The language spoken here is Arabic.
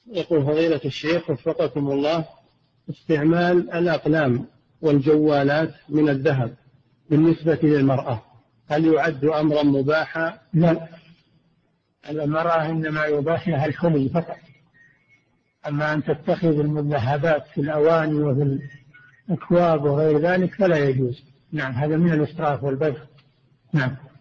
يقول فضيلة الشيخ وفقكم الله، استعمال الأقلام والجوالات من الذهب بالنسبة للمرأة هل يعد أمرا مباحا؟ لا، المرأة إنما يباح لها الحلي فقط، أما أن تتخذ المذهبات في الأواني وفي الأكواب وغير ذلك فلا يجوز. نعم، هذا من الإسراف والبذخ. نعم.